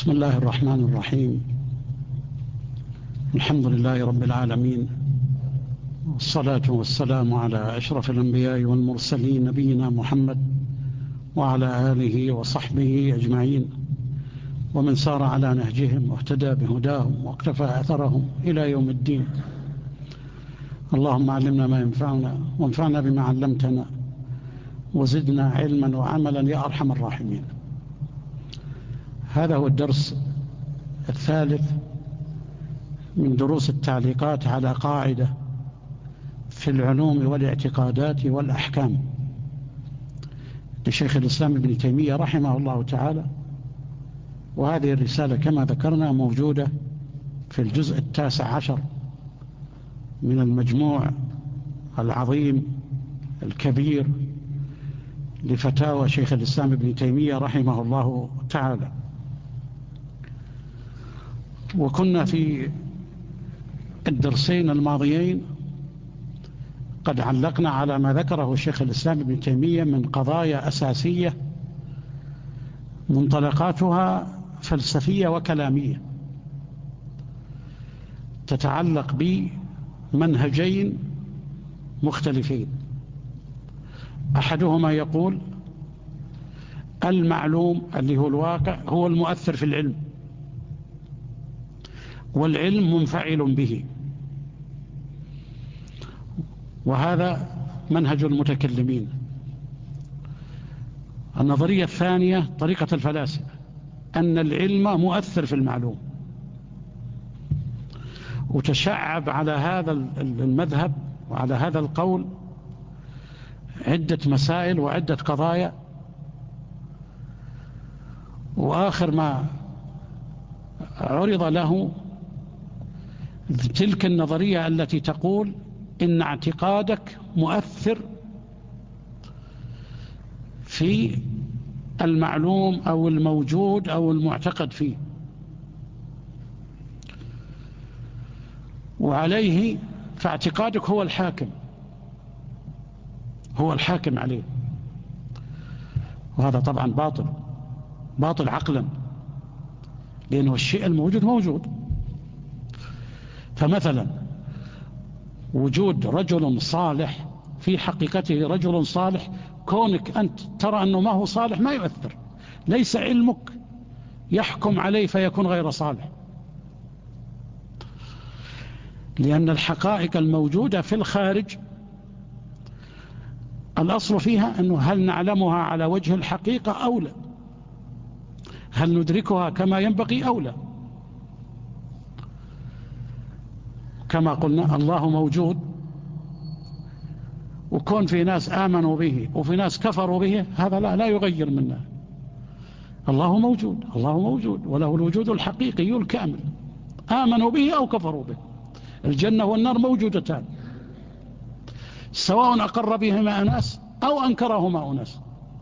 بسم الله الرحمن الرحيم. الحمد لله رب العالمين، والصلاة والسلام على أشرف الأنبياء والمرسلين نبينا محمد وعلى آله وصحبه أجمعين، ومن سار على نهجهم واهتدى بهداهم واقتفى أثرهم إلى يوم الدين. اللهم علمنا ما ينفعنا وانفعنا بما علمتنا وزدنا علما وعملا يا أرحم الراحمين. هذا هو الدرس الثالث من دروس التعليقات على قاعدة في العلوم والاعتقادات والأحكام لشيخ الإسلام ابن تيمية رحمه الله تعالى. وهذه الرسالة كما ذكرنا موجودة في الجزء 19 من المجموع العظيم الكبير لفتاوى شيخ الإسلام ابن تيمية رحمه الله تعالى. وكنا في الدرسين الماضيين قد علقنا على ما ذكره شيخ الإسلام ابن تيمية من قضايا أساسية منطلقاتها فلسفية وكلامية تتعلق بمنهجين مختلفين. أحدهما يقول المعلوم اللي هو الواقع هو المؤثر في العلم، والعلم منفعل به، وهذا منهج المتكلمين. النظرية الثانية طريقة الفلاسفة، أن العلم مؤثر في المعلوم. وتشعب على هذا المذهب وعلى هذا القول عدة مسائل وعدة قضايا، وآخر ما عرض له تلك النظرية التي تقول إن اعتقادك مؤثر في المعلوم أو الموجود أو المعتقد فيه، وعليه فاعتقادك هو الحاكم، هو الحاكم عليه. وهذا طبعا باطل عقلا، لأنه الشيء الموجود موجود. فمثلا وجود رجل صالح في حقيقته رجل صالح، كونك أنت ترى أنه ما هو صالح ما يؤثر، ليس علمك يحكم عليه فيكون غير صالح، لأن الحقائق الموجودة في الخارج الأصل فيها أنه هل نعلمها على وجه الحقيقة أو لا، هل ندركها كما ينبغي أو لا. كما قلنا الله موجود، وكون في ناس آمنوا به وفي ناس كفروا به هذا لا يغير منا. الله موجود، الله موجود، وله الوجود الحقيقي الكامل، آمنوا به أو كفروا به. الجنة والنار موجودتان، سواء أقر بهما أناس أو أنكرهما أناس.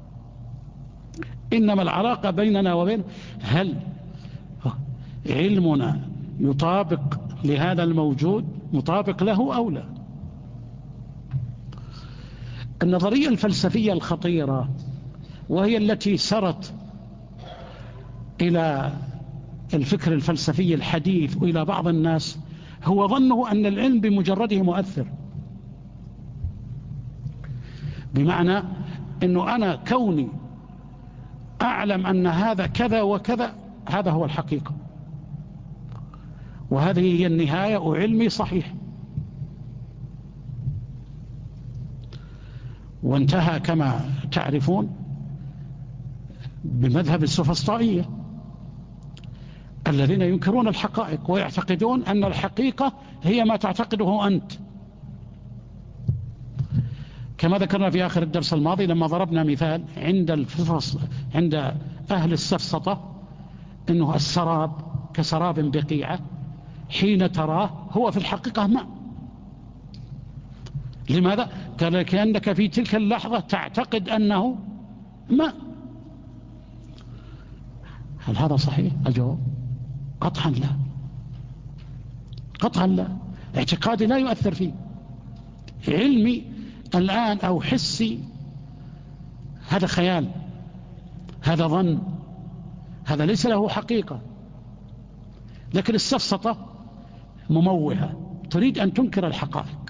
إنما العلاقة بيننا وبين هل علمنا يطابق لهذا الموجود، مطابق له أو لا. النظرية الفلسفية الخطيرة، وهي التي سرت إلى الفكر الفلسفي الحديث وإلى بعض الناس، هو ظنه أن العلم بمجرده مؤثر، بمعنى أنه أنا كوني أعلم أن هذا كذا وكذا هذا هو الحقيقة، وهذه هي النهاية وعلمي صحيح. وانتهى كما تعرفون بمذهب السفسطائية الذين ينكرون الحقائق ويعتقدون أن الحقيقة هي ما تعتقده أنت، كما ذكرنا في آخر الدرس الماضي لما ضربنا مثال عند أهل السفسطة أنه السراب كسراب بقيعة، حين تراه هو في الحقيقة ماء. لماذا؟ قال كأنك في تلك اللحظة تعتقد أنه ماء. هل هذا صحيح؟ الجواب قطعا لا، قطعا لا. اعتقادي لا يؤثر فيه، علمي الآن أو حسي هذا خيال، هذا ظن، هذا ليس له حقيقة. لكن السفسطة مموهة، تريد أن تنكر الحقائق.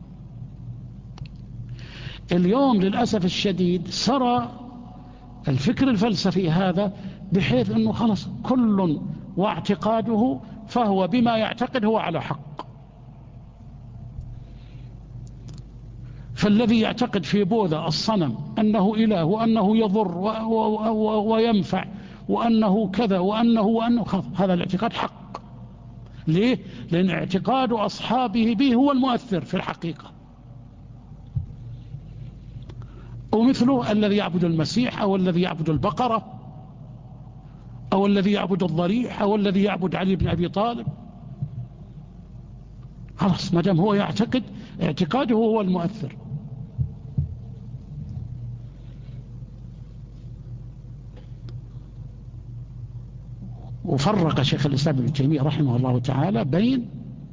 اليوم للأسف الشديد سرى الفكر الفلسفي هذا بحيث أنه خلص كل واعتقاده، فهو بما يعتقد هو على حق. فالذي يعتقد في بوذا الصنم أنه إله وأنه يضر وينفع وأنه كذا وأنه هذا الاعتقاد حق. ليه؟ لأن اعتقاد أصحابه به هو المؤثر في الحقيقة. ومثله الذي يعبد المسيح أو الذي يعبد البقرة أو الذي يعبد الضريح أو الذي يعبد علي بن أبي طالب، خلاص ما دام هو يعتقد اعتقاده هو المؤثر. وفرق شيخ الإسلام ابن تيمية رحمه الله تعالى بين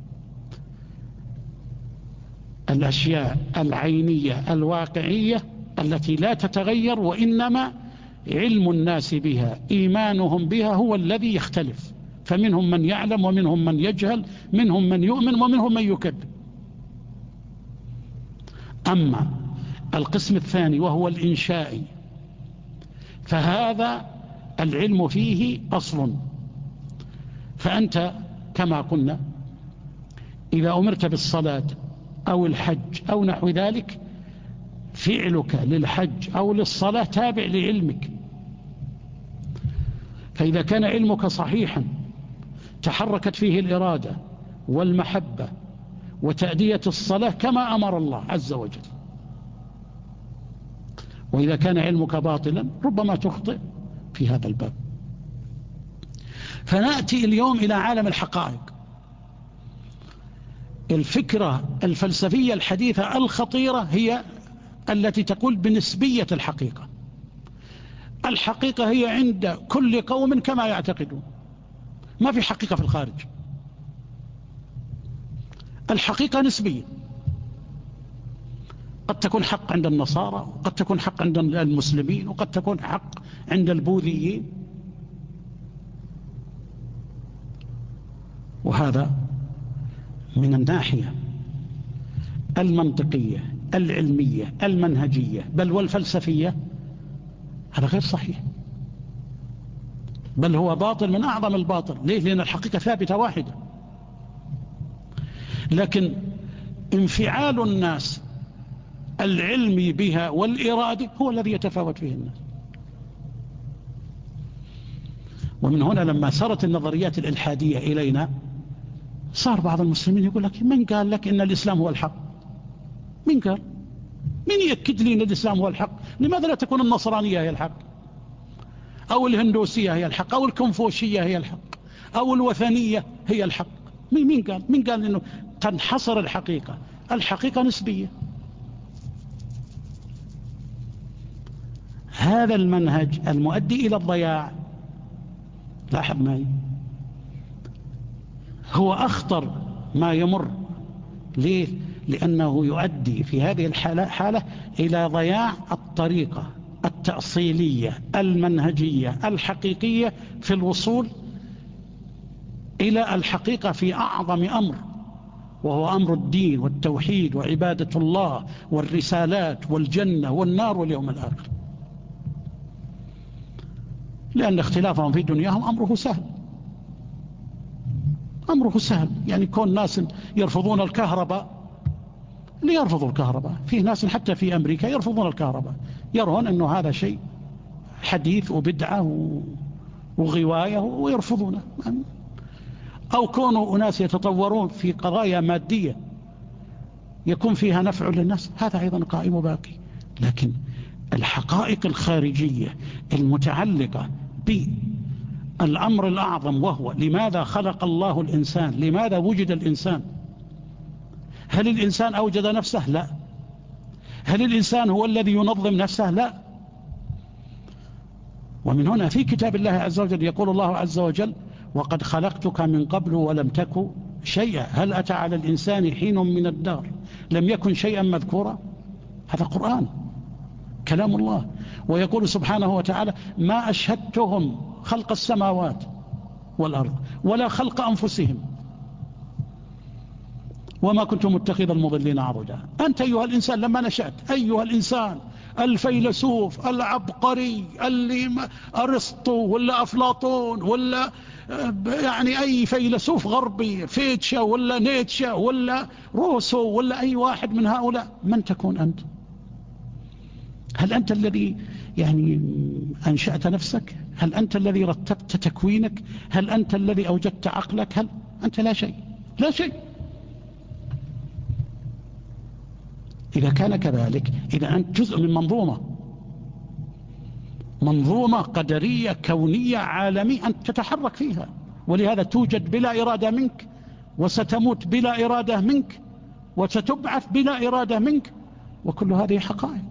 الأشياء العينية الواقعية التي لا تتغير، وإنما علم الناس بها إيمانهم بها هو الذي يختلف، فمنهم من يعلم ومنهم من يجهل، منهم من يؤمن ومنهم من يكذب. أما القسم الثاني وهو الإنشائي فهذا العلم فيه أصل. فأنت كما قلنا إذا أمرت بالصلاة أو الحج أو نحو ذلك، فعلك للحج أو للصلاة تابع لعلمك. فإذا كان علمك صحيحا تحركت فيه الإرادة والمحبة وتأدية الصلاة كما أمر الله عز وجل. وإذا كان علمك باطلا ربما تخطئ في هذا الباب. فنأتي اليوم إلى عالم الحقائق. الفكرة الفلسفية الحديثة الخطيرة هي التي تقول بنسبية الحقيقة. الحقيقة هي عند كل قوم كما يعتقدون، ما في حقيقة في الخارج. الحقيقة نسبية، قد تكون حق عند النصارى وقد تكون حق عند المسلمين وقد تكون حق عند البوذيين. وهذا من الناحية المنطقية العلمية المنهجية بل والفلسفية هذا غير صحيح، بل هو باطل من أعظم الباطل. ليه؟ لأن الحقيقة ثابتة واحدة، لكن انفعال الناس العلمي بها والإرادة هو الذي يتفاوت فيه الناس. ومن هنا لما سرت النظريات الإلحادية إلينا صار بعض المسلمين يقول لك من قال لك إن الإسلام هو الحق؟ من قال؟ من يأكد لي إن الإسلام هو الحق؟ لماذا لا تكون النصرانية هي الحق أو الهندوسية هي الحق أو الكونفوشية هي الحق أو الوثنية هي الحق؟ مين قال؟ من قال إنه تنحصر الحقيقة؟ الحقيقة نسبية. هذا المنهج المؤدي إلى الضياع، لاحظ معي، هو أخطر ما يمر. ليه؟ لأنه يؤدي في هذه الحالة إلى ضياع الطريقة التأصيلية المنهجية الحقيقية في الوصول إلى الحقيقة في أعظم أمر، وهو أمر الدين والتوحيد وعبادة الله والرسالات والجنة والنار واليوم الآخر. لأن اختلافهم في دنياهم أمره سهل، أمره سهل. يعني كون ناس يرفضون الكهرباء، ليرفضوا الكهرباء. في ناس حتى في أمريكا يرفضون الكهرباء، يرون أنه هذا شيء حديث وبدعة وغواية ويرفضونه. أو كونوا أناس يتطورون في قضايا مادية يكون فيها نفع للناس، هذا أيضا قائم باقي. لكن الحقائق الخارجية المتعلقة بالأمر الأعظم، وهو لماذا خلق الله الإنسان؟ لماذا وجد الإنسان؟ هل الإنسان أوجد نفسه؟ لا. هل الإنسان هو الذي ينظم نفسه؟ لا. ومن هنا في كتاب الله عز وجل يقول الله عز وجل وقد خلقتك من قبل ولم تك شيئا هل أتى على الإنسان حين من الدهر لم يكن شيئا مذكورا. هذا قرآن كلام الله. ويقول سبحانه وتعالى ما أشهدتهم خلق السماوات والأرض ولا خلق أنفسهم وما كنت متخذ المضلين عضدا. أنت أيها الإنسان لما نشأت أيها الإنسان الفيلسوف العبقري اللي أرسطو ولا أفلاطون ولا يعني أي فيلسوف غربي فيتشا ولا نيتشا ولا روسو ولا أي واحد من هؤلاء، من تكون أنت؟ هل أنت الذي يعني أنشأت نفسك؟ هل أنت الذي رتبت تكوينك؟ هل أنت الذي أوجدت عقلك؟ هل أنت لا شيء، لا شيء. إذا كان كذلك إذا أنت جزء من منظومة قدرية كونية عالمية أنت تتحرك فيها، ولهذا توجد بلا إرادة منك، وستموت بلا إرادة منك، وستبعث بلا إرادة منك، وكل هذه حقائق.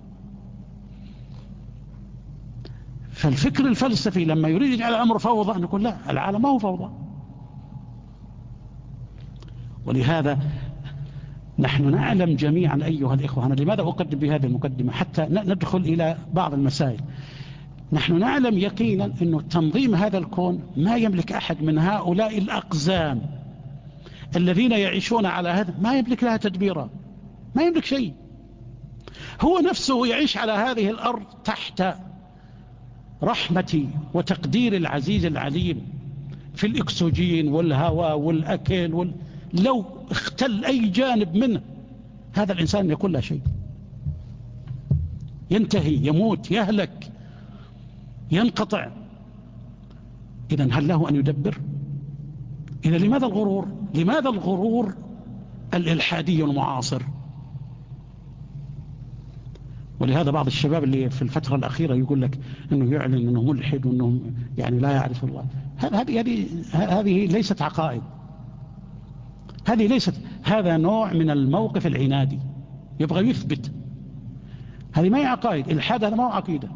فالفكر الفلسفي لما يريد يجعل الأمر فوضى نقول لا، العالم ما هو فوضى. ولهذا نحن نعلم جميعا أيها الإخوة، أنا لماذا أقدم بهذه المقدمة حتى ندخل إلى بعض المسائل. نحن نعلم يقينا أنه تنظيم هذا الكون ما يملك أحد من هؤلاء الأقزام الذين يعيشون على هذا، ما يملك لها تدبيرا، ما يملك شيء. هو نفسه يعيش على هذه الأرض تحت رحمة وتقدير العزيز العليم في الأكسجين والهواء والأكل لو اختل أي جانب منه هذا الإنسان يكون لا شيء، ينتهي، يموت، يهلك، ينقطع. إذن هل له أن يدبر؟ إذن لماذا الغرور؟ لماذا الغرور الإلحادي المعاصر؟ ولهذا بعض الشباب اللي في الفترة الأخيرة يقول لك أنه يعلن أنه ملحد وأنه يعني لا يعرف الله. هذه ليست عقائد، هذه ليست، هذا نوع من الموقف العنادي يبغى يثبت. هذه ما هي عقائد، الحاد هذا ما هو عقيدة.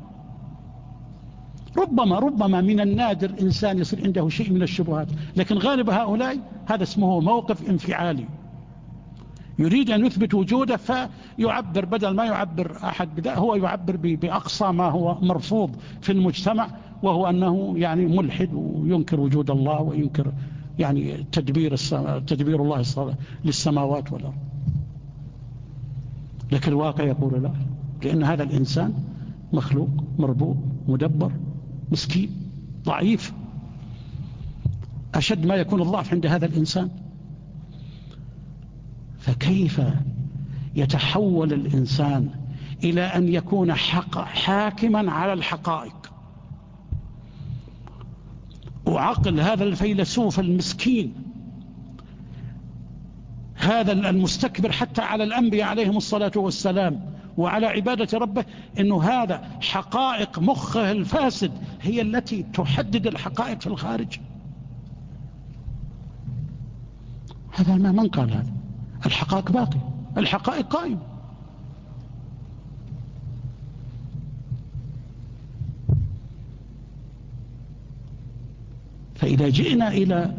ربما من النادر إنسان يصير عنده شيء من الشبهات، لكن غالب هؤلاء هذا اسمه موقف انفعالي، يريد أن يثبت وجوده فيعبر، بدل ما يعبر أحد بذا هو يعبر بأقصى ما هو مرفوض في المجتمع، وهو أنه يعني ملحد وينكر وجود الله وينكر يعني تدبير الله للسماوات والأرض. لكن الواقع يقول لا، لأن هذا الإنسان مخلوق مربوب مدبر مسكين ضعيف، أشد ما يكون الضعف عند هذا الإنسان. فكيف يتحول الإنسان إلى أن يكون حاكما على الحقائق؟ وعقل هذا الفيلسوف المسكين، هذا المستكبر حتى على الأنبياء عليهم الصلاة والسلام وعلى عبادة ربه، إنه هذا حقائق مخه الفاسد هي التي تحدد الحقائق في الخارج. هذا من قال هذا؟ الحقائق باقية، الحقائق قائمة. فإذا جئنا إلى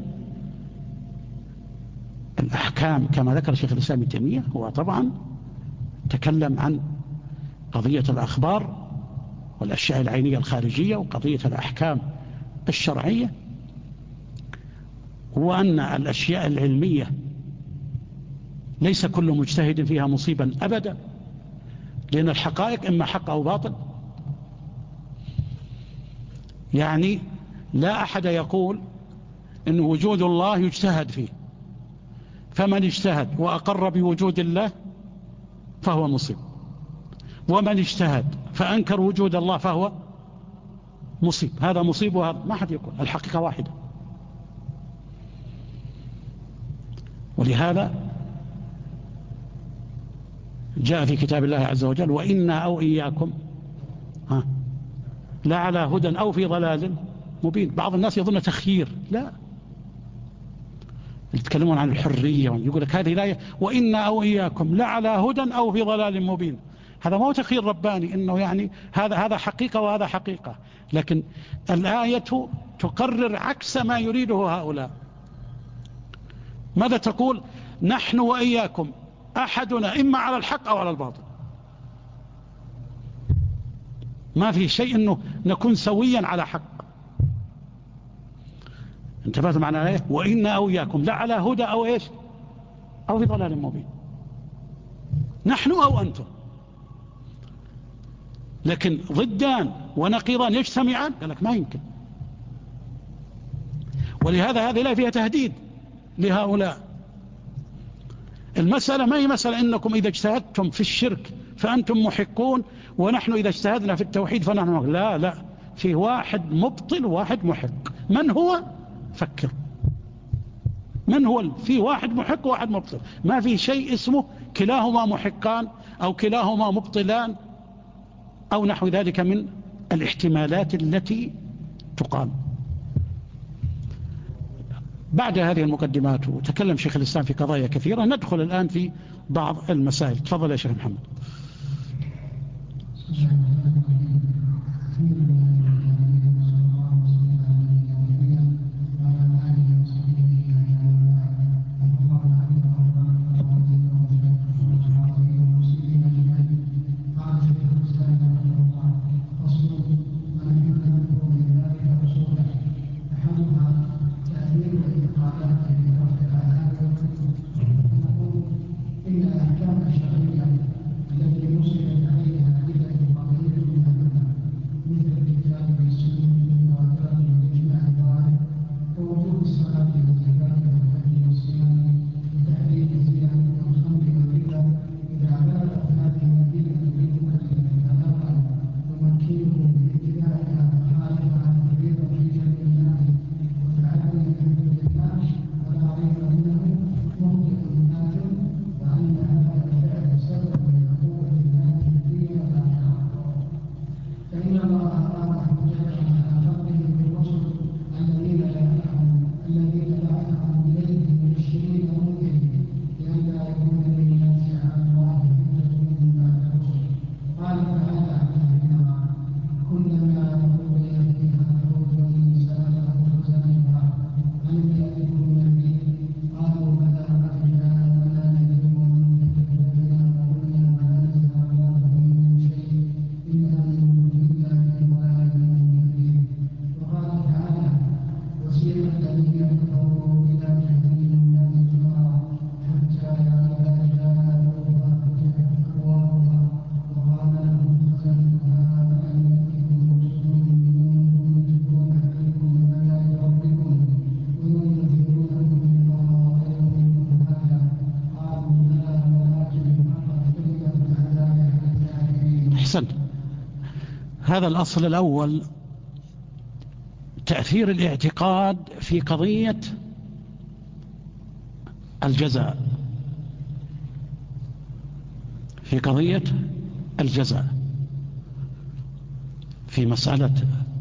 الأحكام كما ذكر شيخ الإسلام ابن تيمية، هو طبعا تكلم عن قضية الأخبار والأشياء العينية الخارجية وقضية الأحكام الشرعية، وأن الأشياء العلمية ليس كل مجتهد فيها مصيبا أبدا، لأن الحقائق إما حق أو باطل. يعني لا أحد يقول إن وجود الله يجتهد فيه، فمن اجتهد وأقر بوجود الله فهو مصيب، ومن اجتهد فأنكر وجود الله فهو مصيب. هذا مصيب وهذا ما حد يقول، الحقيقة واحدة. ولهذا جاء في كتاب الله عز وجل: وإنا أو إياكم لا على هدى أو في ضلال مبين. بعض الناس يظن تخيير، لا، يتكلمون عن الحرية، يقول لك هذه الآية وإنا أو إياكم لا على هدى أو في ضلال مبين. هذا ما هو تخيير رباني، إنه يعني هذا حقيقة وهذا حقيقة، لكن الآية تقرر عكس ما يريده هؤلاء. ماذا تقول؟ نحن وإياكم أحدنا إما على الحق أو على الباطل، ما في شيء أنه نكون سويا على حق. انتبهت معنا ايه؟ وإنا أو إياكم لعلى هدى أو إيش أو في ضلال مبين، نحن أو أنتم. لكن ضدان ونقيضان يجتمعان قال لك ما يمكن. ولهذا هذه لا فيها تهديد لهؤلاء. المسألة ما هي مسألة إنكم إذا اجتهدتم في الشرك فأنتم محقون ونحن إذا اجتهدنا في التوحيد فنحن محق. لا لا، في واحد مبطل وواحد محق. من هو؟ فكر من هو؟ في واحد محق وواحد مبطل، ما في شيء اسمه كلاهما محقان أو كلاهما مبطلان أو نحو ذلك من الاحتمالات التي تقام. بعد هذه المقدمات وتكلم شيخ الإسلام في قضايا كثيرة، ندخل الآن في بعض المسائل. تفضل يا شيخ محمد. هذا الأصل الأول، تأثير الاعتقاد في قضية الجزاء، في قضية الجزاء، في مسألة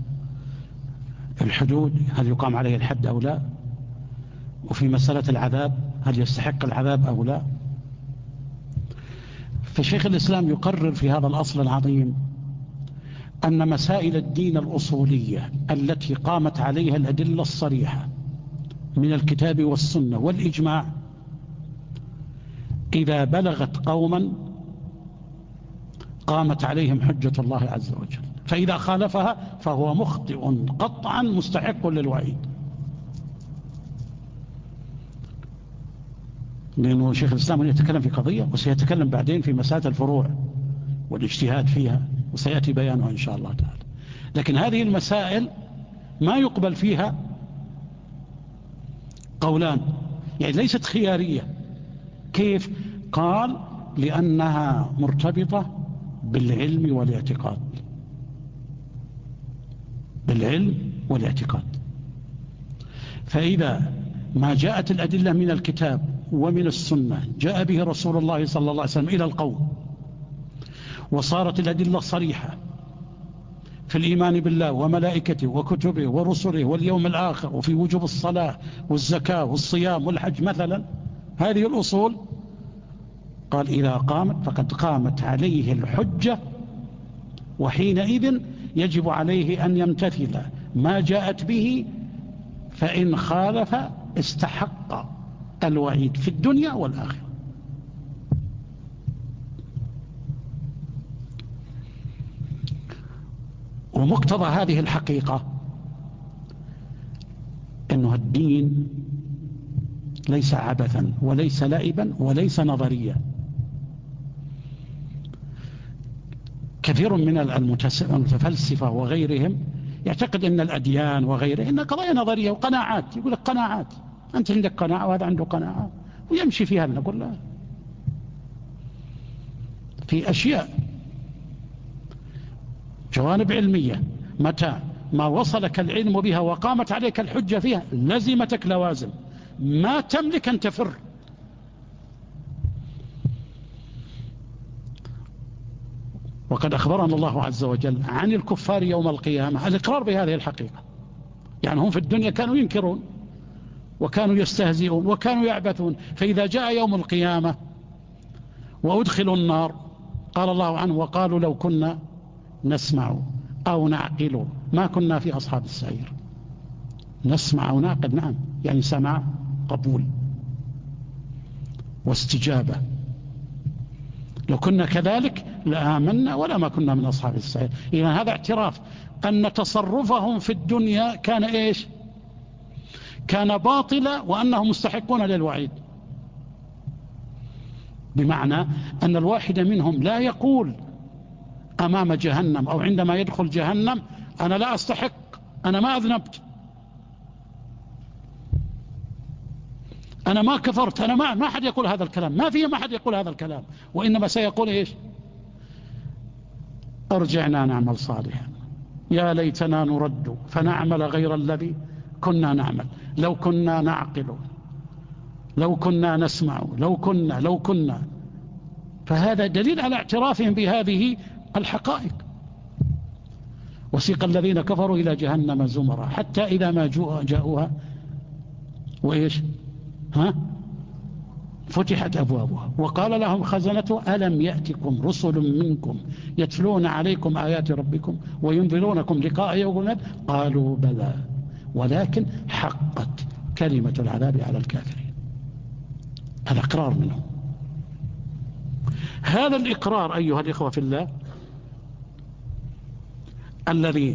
الحدود هل يقام عليه الحد أو لا، وفي مسألة العذاب هل يستحق العذاب أو لا. فشيخ الإسلام يقرر في هذا الأصل العظيم أن مسائل الدين الأصولية التي قامت عليها الأدلة الصريحة من الكتاب والسنة والإجماع إذا بلغت قوما قامت عليهم حجة الله عز وجل، فإذا خالفها فهو مخطئ قطعا مستحق للوعيد. لأنه شيخ الإسلام يتكلم في قضية وسيتكلم بعدين في مسائل الفروع والاجتهاد فيها وسيأتي بيانها إن شاء الله تعالى. لكن هذه المسائل ما يقبل فيها قولان، يعني ليست خيارية. كيف؟ قال لأنها مرتبطة بالعلم والاعتقاد، بالعلم والاعتقاد. فإذا ما جاءت الأدلة من الكتاب ومن السنة جاء به رسول الله صلى الله عليه وسلم إلى القوم، وصارت الأدلة صريحة في الإيمان بالله وملائكته وكتبه ورسله واليوم الآخر، وفي وجوب الصلاة والزكاة والصيام والحج مثلا، هذه الأصول، قال إذا قامت فقد قامت عليه الحجة، وحينئذ يجب عليه أن يمتثل ما جاءت به، فإن خالف استحق الوعيد في الدنيا والآخرة. ومقتضى هذه الحقيقة أنه الدين ليس عبثا وليس لعبا وليس نظريا. كثير من المتفلسفة وغيرهم يعتقد أن الأديان وغيره إنها قضايا نظرية وقناعات. يقول لك قناعات، أنت عندك قناعة وهذا عنده قناعة ويمشي فيها. نقول لا، في أشياء جوانب علمية متى ما وصلك العلم بها وقامت عليك الحجة فيها لزمتك لوازم، ما تملك أن تفر. وقد أخبرنا الله عز وجل عن الكفار يوم القيامة الإقرار بهذه الحقيقة. يعني هم في الدنيا كانوا ينكرون وكانوا يستهزئون وكانوا يعبثون، فإذا جاء يوم القيامة وأدخلوا النار قال الله عنه وقالوا لو كنا نسمع أو نعقل ما كنا في أصحاب السعير. نسمع أو نعقل، نعم، يعني سمع قبول واستجابة. لو كنا كذلك لآمنا ولا ما كنا من أصحاب السعير. إذن هذا اعتراف أن تصرفهم في الدنيا كان إيش؟ كان باطلا وأنهم مستحقون للوعيد. بمعنى أن الواحد منهم لا يقول أمام جهنم أو عندما يدخل جهنم أنا لا أستحق، أنا ما أذنبت، أنا ما كفرت، أنا ما أحد يقول هذا الكلام، ما فيه ما أحد يقول هذا الكلام، وإنما سيقول إيش؟ أرجعنا نعمل صالحا، يا ليتنا نرد فنعمل غير الذي كنا نعمل، لو كنا نعقل، لو كنا نسمع، لو كنا. فهذا دليل على اعترافهم بهذه الحقائق. وسيق الذين كفروا إلى جهنم زمرا حتى إذا ما جاءوها وإيش فتحت أبوابها وقال لهم خزنته ألم يأتكم رسل منكم يتلون عليكم آيات ربكم وينذرونكم لقاء يوم الناد قالوا بلى ولكن حقت كلمة العذاب على الكافرين. هذا إقرار منهم. هذا الإقرار أيها الإخوة في الله الذي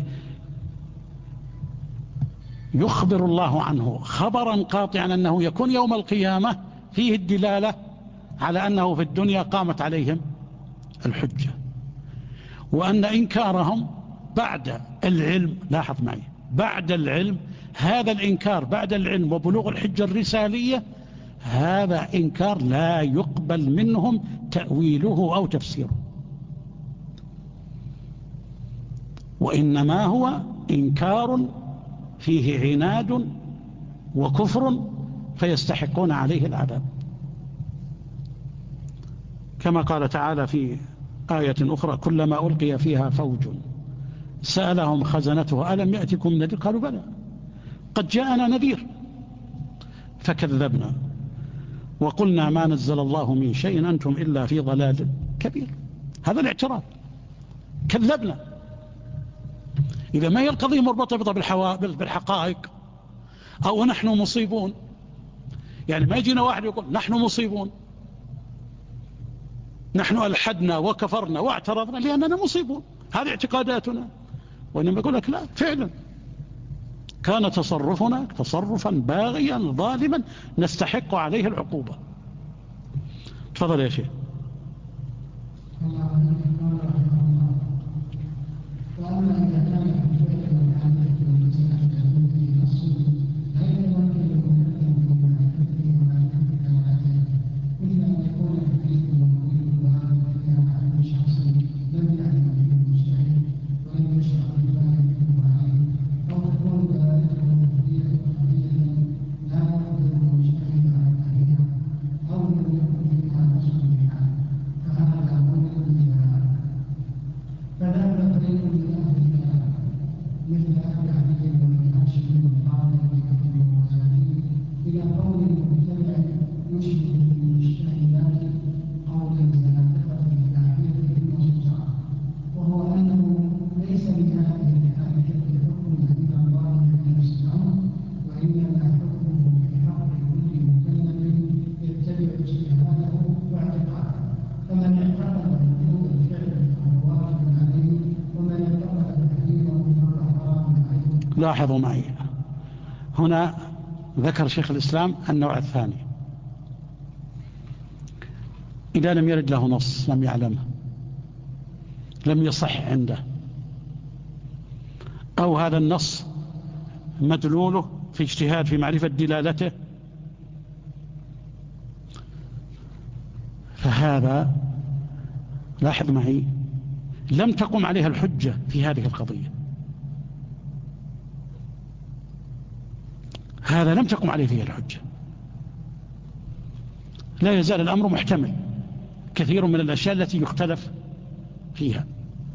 يخبر الله عنه خبرا قاطعا أنه يكون يوم القيامة فيه الدلالة على أنه في الدنيا قامت عليهم الحجة، وأن إنكارهم بعد العلم، لاحظ معي، بعد العلم، هذا الإنكار بعد العلم وبلوغ الحجة الرسالية هذا إنكار لا يقبل منهم تأويله أو تفسيره، وإنما هو إنكار فيه عناد وكفر فيستحقون عليه العذاب. كما قال تعالى في آية أخرى كلما ألقي فيها فوج سألهم خزنته ألم يأتكم نذير قالوا بلى قد جاءنا نذير فكذبنا وقلنا ما نزل الله من شيء أنتم إلا في ضلال كبير. هذا الاعتراف، كذبنا. إذا ما هي القضية مرتبطة بالحقائق أو نحن مصيبون، يعني ما يجينا واحد يقول نحن مصيبون، نحن ألحدنا وكفرنا واعترضنا لأننا مصيبون، هذه اعتقاداتنا، وإنما يقول لك لا، فعلا كان تصرفنا تصرفا باغيا ظالما نستحق عليه العقوبة. تفضل يا شيخ. لاحظوا معي هنا ذكر شيخ الإسلام النوع الثاني: إذا لم يرد له نص، لم يعلمه، لم يصح عنده، أو هذا النص مدلوله في اجتهاد في معرفة دلالته، فهذا لاحظ معي لم تقم عليها الحجة في هذه القضية. هذا لم تقم عليه فيه الحجة. لا يزال الأمر محتمل، كثير من الأشياء التي يختلف فيها.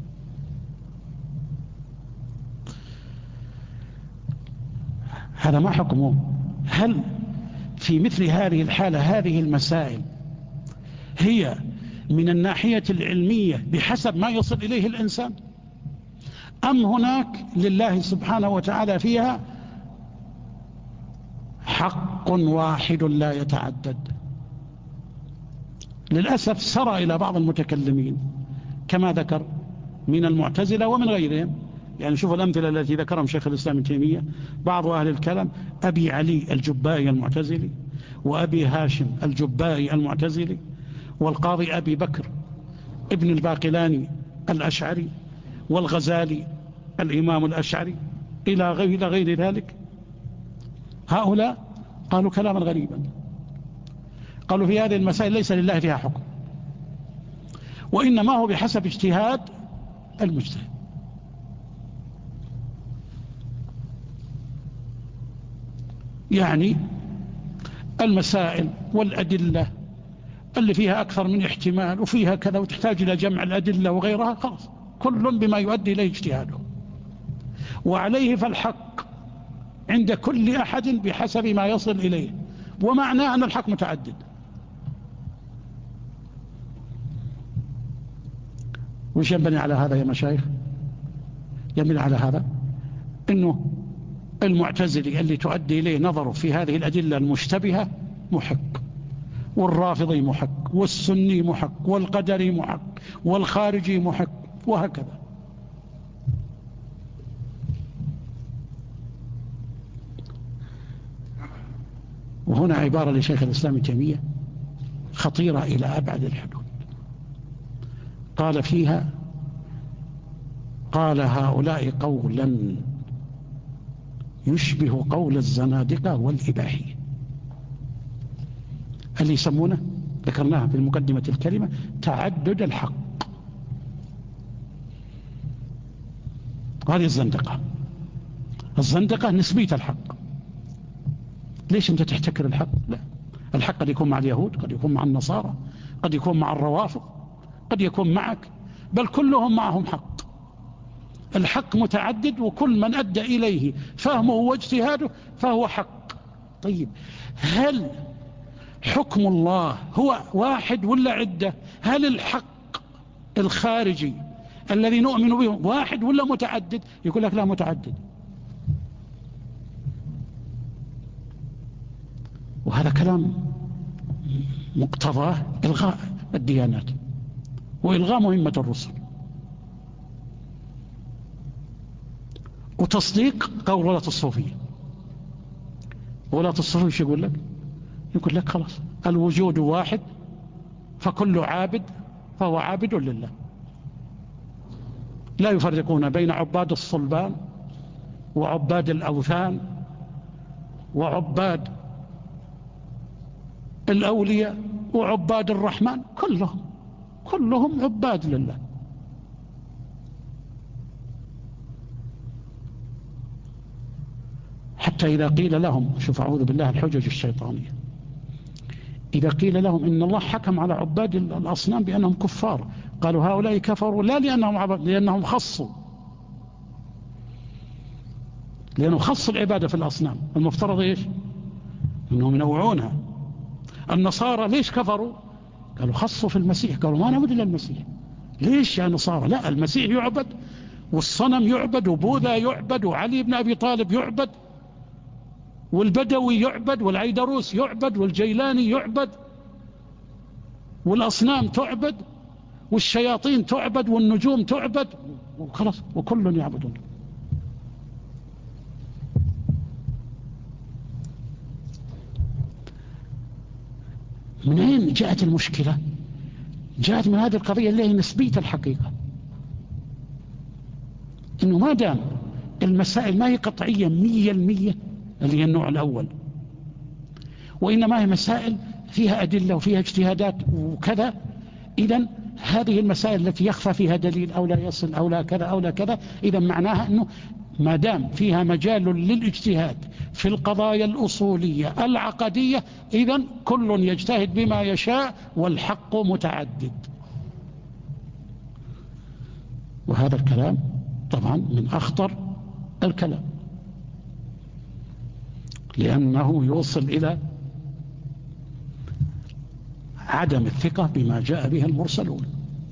هذا ما حكمه؟ هل في مثل هذه الحالة هذه المسائل هي من الناحية العلمية بحسب ما يصل إليه الإنسان، أم هناك لله سبحانه وتعالى فيها حق واحد لا يتعدد؟ للأسف سرى إلى بعض المتكلمين كما ذكر من المعتزلة ومن غيرهم. يعني شوف الأمثلة التي ذكرهم شيخ الإسلام ابن تيمية: بعض أهل الكلام أبي علي الجبائي المعتزلي، وأبي هاشم الجبائي المعتزلي، والقاضي أبي بكر ابن الباقلاني الأشعري، والغزالي الإمام الأشعري، إلى غير ذلك. هؤلاء قالوا كلاما غريبا، قالوا في هذه المسائل ليس لله فيها حكم، وإنما هو بحسب اجتهاد المجتهد. يعني المسائل والأدلة اللي فيها أكثر من احتمال وفيها كذا وتحتاج إلى جمع الأدلة وغيرها، خلاص كل بما يؤدي إليه اجتهاده، وعليه فالحق عند كل أحد بحسب ما يصل إليه، ومعناه أن الحق متعدد. وش ينبني على هذا يا مشايخ؟ ينبني على هذا إنه المعتزلي اللي تؤدي إليه نظره في هذه الأدلة المشتبهة محق، والرافضي محق، والسني محق، والقدري محق، والخارجي محق، وهكذا. وهنا عبارة لشيخ الإسلام ابن تيمية خطيرة إلى أبعد الحدود، قال فيها: قال هؤلاء قولا يشبه قول الزنادقة والإباحية، اللي يسمونه ذكرناها في المقدمة الكلمة تعدد الحق. هذه الزندقة نسبية الحق. ليش أنت تحتكر الحق؟ لا، الحق قد يكون مع اليهود، قد يكون مع النصارى، قد يكون مع الروافض، قد يكون معك، بل كلهم معهم حق. الحق متعدد، وكل من أدى إليه فهمه واجتهاده فهو حق. طيب، هل حكم الله هو واحد ولا عدة؟ هل الحق الخارجي الذي نؤمن به واحد ولا متعدد؟ يقول لك لا، متعدد. وهذا كلام مقتضاه إلغاء الديانات وإلغاء مهمة الرسل، وتصديق قول ولاة الصوفية. ولاة الصوفية شو يقول لك؟ يقول لك خلاص الوجود واحد، فكل عابد فهو عابد لله، لا يفرقون بين عباد الصلبان وعباد الأوثان وعباد الأولياء وعباد الرحمن، كلهم عباد لله. حتى إذا قيل لهم، شوف أعوذ بالله الحجج الشيطانية، إذا قيل لهم إن الله حكم على عباد الأصنام بأنهم كفار، قالوا هؤلاء كفروا لا لأنهم عبد، لأنهم خصوا العبادة في الأصنام. المفترض إيش؟ أنهم ينوعونها. النصارى ليش كفروا؟ قالوا خصوا في المسيح، قالوا ما نعبد إلا المسيح. ليش يا نصارى؟ لا، المسيح يعبد، والصنم يعبد، وبوذا يعبد، وعلي بن أبي طالب يعبد، والبدوي يعبد، والعيدروس يعبد، والجيلاني يعبد، والأصنام تعبد، والشياطين تعبد، والنجوم تعبد، وخلاص وكل يعبدون. من أين جاءت المشكلة؟ جاءت من هذه القضية اللي هي نسبية الحقيقة، إنه ما دام المسائل ما هي قطعية 100% اللي هي النوع الأول، وإنما هي مسائل فيها أدلة وفيها اجتهادات وكذا، إذن هذه المسائل التي يخفى فيها دليل أو لا يصل أو لا كذا أو لا كذا، إذن معناها أنه ما دام فيها مجال للاجتهاد في القضايا الأصولية العقدية، إذن كل يجتهد بما يشاء والحق متعدد. وهذا الكلام طبعا من أخطر الكلام، لأنه يوصل إلى عدم الثقة بما جاء به المرسلون،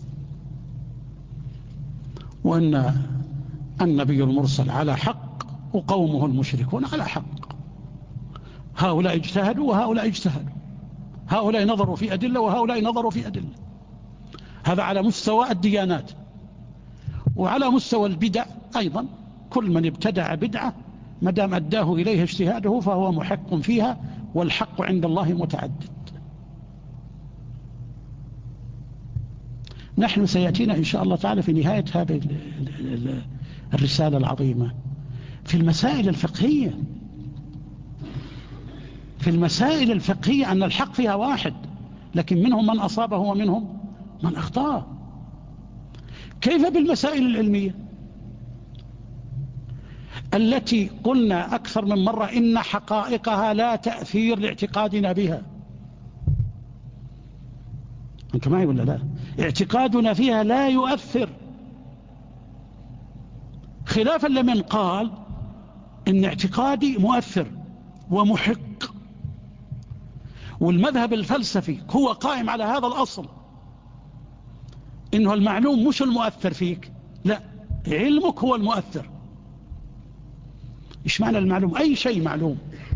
وأن النبي المرسل على حق وقومه المشركون على حق. هؤلاء اجتهدوا وهؤلاء اجتهدوا، هؤلاء نظروا في أدلة وهؤلاء نظروا في أدلة. هذا على مستوى الديانات. وعلى مستوى البدع أيضا، كل من ابتدع بدعة ما دام أداه إليها اجتهاده فهو محق فيها، والحق عند الله متعدد. نحن سيأتينا إن شاء الله تعالى في نهاية هذه الرسالة العظيمة في المسائل الفقهية، في المسائل الفقهية أن الحق فيها واحد، لكن منهم من أصابه ومنهم من أخطأ. كيف بالمسائل العلمية التي قلنا أكثر من مرة إن حقائقها لا تأثير لاعتقادنا بها؟ أنت معي ولا لا؟ اعتقادنا فيها لا يؤثر، خلافا لمن قال إن اعتقادي مؤثر ومحق. والمذهب الفلسفي هو قائم على هذا الأصل، إنه المعلوم مش المؤثر فيك، لا، علمك هو المؤثر. إيش معنى المعلوم؟ أي شيء معلوم.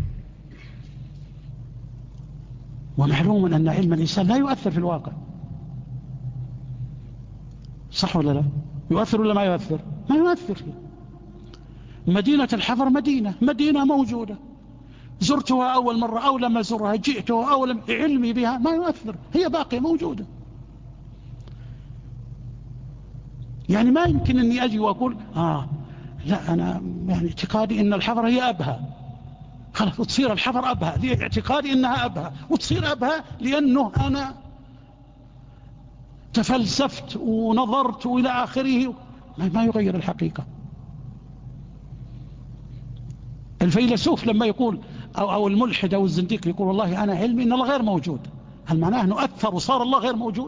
ومعلوم أن علم الإنسان لا يؤثر في الواقع، صح ولا لا؟ يؤثر ولا ما يؤثر؟ ما يؤثر فيه. مدينة الحفر مدينة موجودة، زرتها أول مرة أو لم أزرها، جئتها أو لم، علمي بها ما يؤثر، هي باقية موجودة. يعني ما يمكن أني أجي وأقول لا، أنا يعني اعتقادي أن الحفر هي أبها، خلاص وتصير الحفر أبها لاعتقادي أنها أبها، وتصير أبها لأنه أنا تفلسفت ونظرت وإلى آخره. ما يغير الحقيقة. الفيلسوف لما يقول أو الملحد أو الزنديق يقول والله أنا علمي أن الله غير موجود، هل معناه أنه أثر وصار الله غير موجود؟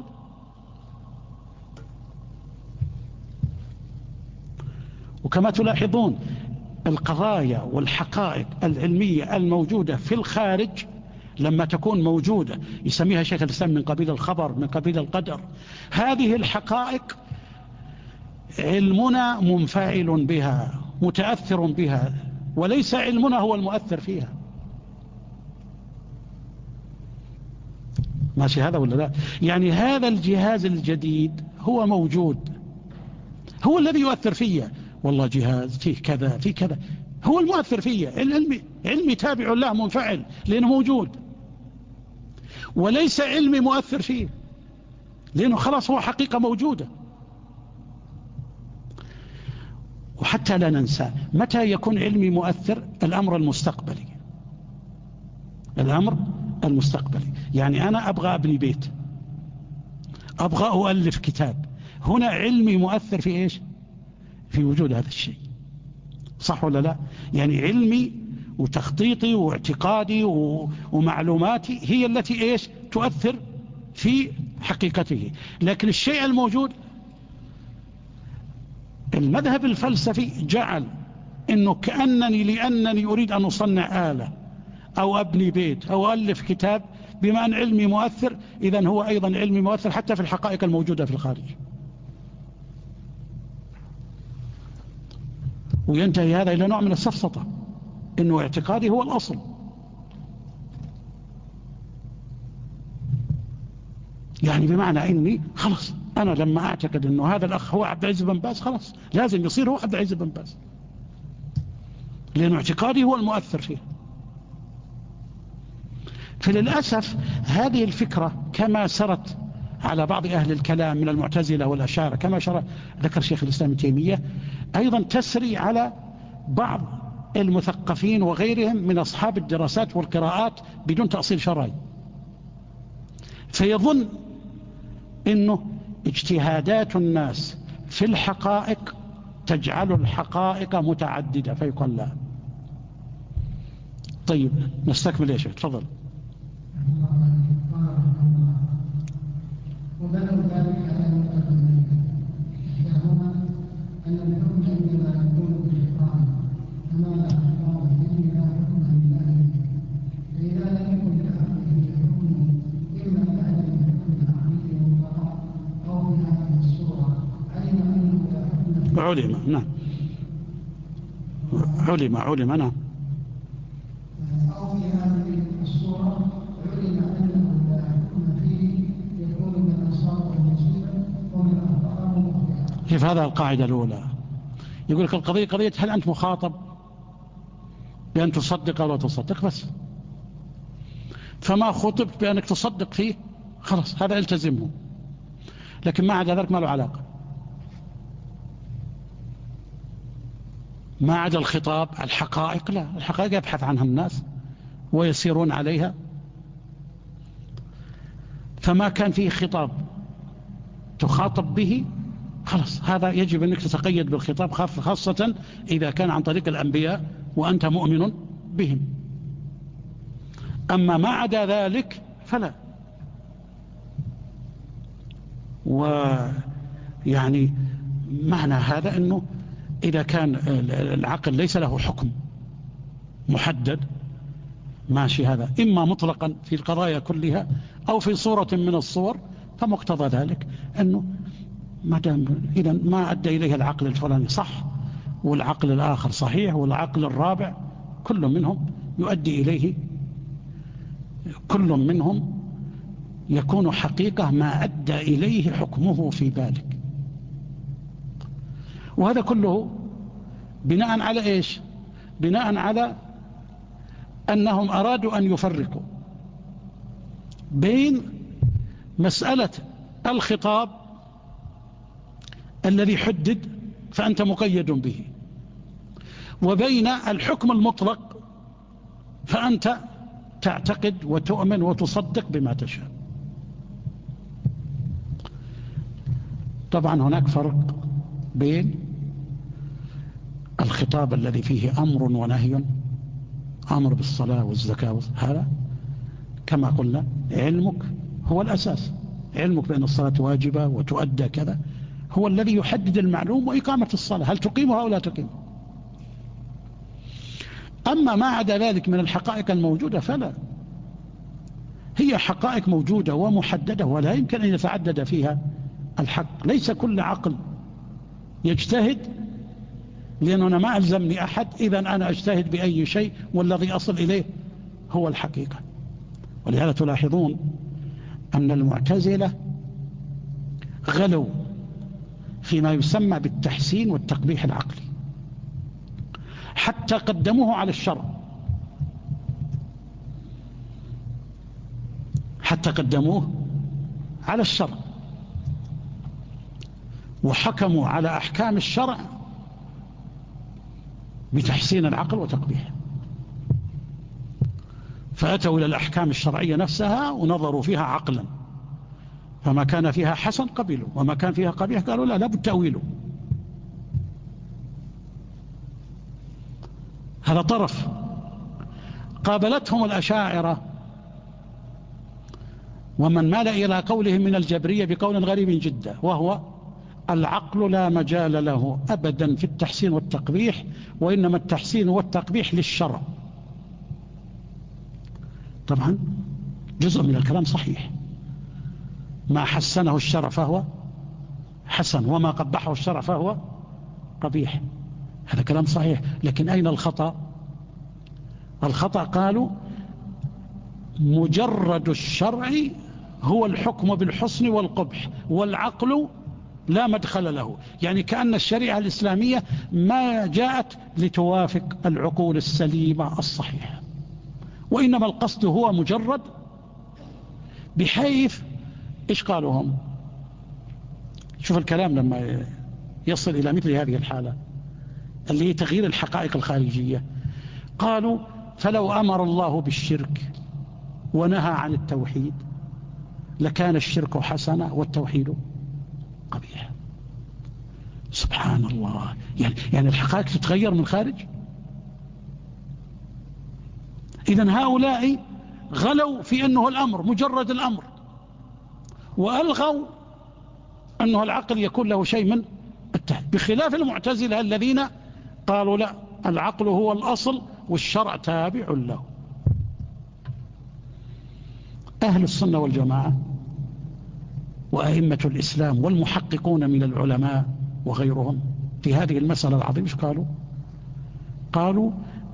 وكما تلاحظون القضايا والحقائق العلمية الموجودة في الخارج لما تكون موجودة يسميها شيخ الإسلام من قبيل الخبر، من قبيل القدر. هذه الحقائق علمنا منفعل بها متأثر بها، وليس علمنا هو المؤثر فيها. ماشي هذا ولا لا؟ يعني هذا الجهاز الجديد هو موجود، هو الذي يؤثر فيه. والله جهاز فيه كذا فيه كذا، هو المؤثر فيه. علمي تابع له منفعل لأنه موجود، وليس علمي مؤثر فيه لأنه خلاص هو حقيقة موجودة. وحتى لا ننسى متى يكون علمي مؤثر؟ الأمر المستقبلي. الأمر المستقبلي، يعني أنا أبغى أبني بيت، أبغى أؤلف كتاب، هنا علمي مؤثر في إيش؟ في وجود هذا الشيء، صح ولا لا؟ يعني علمي وتخطيطي واعتقادي ومعلوماتي هي التي إيش؟ تؤثر في حقيقته. لكن الشيء الموجود، المذهب الفلسفي جعل إنه كأنني لأنني أريد أن أصنع آلة أو أبني بيت أو ألف كتاب، بما أن علمي مؤثر إذن هو أيضا علمي مؤثر حتى في الحقائق الموجودة في الخارج. وينتهي هذا إلى نوع من السفسطة، إنه اعتقادي هو الأصل. يعني بمعنى إني خلاص أنا لما أعتقد إنه هذا الأخ هو عبد العزيز بن باز، خلاص لازم يصير هو عبد العزيز بن باز، لأنه اعتقادي هو المؤثر فيه. فللأسف هذه الفكرة كما سرت على بعض أهل الكلام من المعتزلة والأشاعرة كما ذكر شيخ الإسلام ابن تيمية، أيضا تسري على بعض المثقفين وغيرهم من أصحاب الدراسات والقراءات بدون تأصيل شرعي، فيظن أنه اجتهادات الناس في الحقائق تجعل الحقائق متعددة، فيقول لا. طيب نستكمل يا شيخ، تفضل. وبنوا ذلك على المقدمين إحداهما أن الحكم عندما يكون بالحكام كما لا حكام به لا حكم لله، فإذا لم يكن لأهله حكم إما بعدم الحكم العقلي والقضاء أو في هذه الصورة علم أنه لا حكم علم، نعم، علم، نعم، أو في هذه الصورة علم أنه لا حكم فيه يكون من أصابه مصيبا ومن أخطأه مخطئا. كيف هذا القاعدة الأولى؟ يقول لك القضية قضية هل أنت مخاطب بأن تصدق أو لا تصدق بس، فما خطبت بأنك تصدق فيه خلاص هذا التزمه، لكن ما عدا ذلك ما له علاقة. ما عدا الخطاب الحقائق لا، الحقائق يبحث عنها الناس ويسيرون عليها، فما كان فيه خطاب تخاطب به خلاص هذا يجب أنك تتقيد بالخطاب، خاصة إذا كان عن طريق الأنبياء وأنت مؤمن بهم. أما ما عدا ذلك فلا. ويعني معنى هذا أنه إذا كان العقل ليس له حكم محدد ماشي، هذا إما مطلقا في القضايا كلها أو في صورة من الصور، فمقتضى ذلك أنه إذا ما أدى إليه العقل الفلاني صح والعقل الآخر صحيح والعقل الرابع كل منهم يؤدي إليه، كل منهم يكون حقيقة ما أدى إليه حكمه في ذلك. وهذا كله بناء على إيش؟ بناء على أنهم أرادوا أن يفرقوا بين مسألة الخطاب الذي حدد فأنت مقيد به، وبين الحكم المطلق فأنت تعتقد وتؤمن وتصدق بما تشاء. طبعا هناك فرق بين الخطاب الذي فيه أمر ونهي، أمر بالصلاة والزكاة، هذا كما قلنا علمك هو الأساس، علمك بأن الصلاة واجبة وتؤدى كذا هو الذي يحدد المعلوم وإقامة الصلاة هل تقيمها أو لا تقيمها. أما ما عدا ذلك من الحقائق الموجودة فلا، هي حقائق موجودة ومحددة ولا يمكن أن يتعدد فيها الحق. ليس كل عقل يجتهد، لأنه أنا ما ألزمني أحد، إذا أنا أجتهد بأي شيء والذي أصل إليه هو الحقيقة. ولهذا تلاحظون أن المعتزلة غلوا فيما يسمى بالتحسين والتقبيح العقلي، حتى قدموه على الشرع، حتى قدموه على الشرع وحكموا على أحكام الشرع بتحسين العقل وتقبيحه، فأتوا إلى الأحكام الشرعية نفسها ونظروا فيها عقلا، فما كان فيها حسن قبلوا وما كان فيها قبيح قالوا لا لابد تأويله. هذا طرف. قابلتهم الأشاعرة ومن مال إلى قولهم من الجبرية بقول غريب جدا، وهو العقل لا مجال له أبدا في التحسين والتقبيح، وإنما التحسين والتقبيح للشرع. طبعا جزء من الكلام صحيح، ما حسنه الشرع فهو حسن وما قبحه الشرع فهو قبيح، هذا كلام صحيح. لكن أين الخطأ؟ الخطأ قالوا مجرد الشرع هو الحكم بالحسن والقبح والعقل لا مدخل له، يعني كأن الشريعة الإسلامية ما جاءت لتوافق العقول السليمة الصحيحة، وإنما القصد هو مجرد، بحيث إيش قالوا هم؟ شوف الكلام لما يصل إلى مثل هذه الحالة اللي هي تغيير الحقائق الخارجية. قالوا فلو أمر الله بالشرك ونهى عن التوحيد لكان الشرك حسنا والتوحيد قبيح. سبحان الله، يعني الحقائق تتغير من خارج. إذن هؤلاء غلوا في أنه الأمر مجرد الأمر، وألغوا أنه العقل يكون له شيء من التهديد، بخلاف المعتزلة الذين قالوا لا، العقل هو الأصل والشرع تابع له. أهل السنة والجماعة وأئمة الإسلام والمحققون من العلماء وغيرهم في هذه المسألة العظيمة قالوا؟ قالوا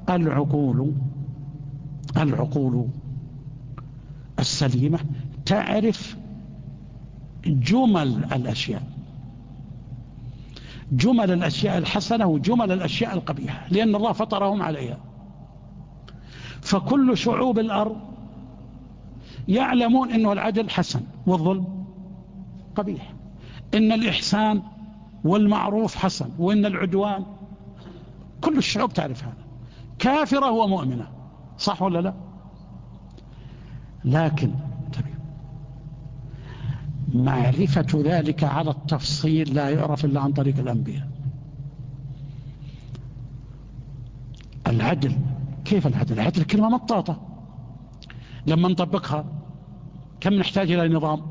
العقول السليمة تعرف جمل الأشياء الحسنة وجمل الأشياء القبيحة، لأن الله فطرهم عليها. فكل شعوب الأرض يعلمون أنه العدل حسن والظلم قبيح، إن الإحسان والمعروف حسن، وإن العدوان، كل الشعوب تعرف هذا، كافرة ومؤمنة، صح ولا لا؟ لكن معرفة ذلك على التفصيل لا يعرف إلا عن طريق الأنبياء. العدل، كيف العدل؟ العدل كلمة مطاطة، لما نطبقها كم نحتاج إلى نظام،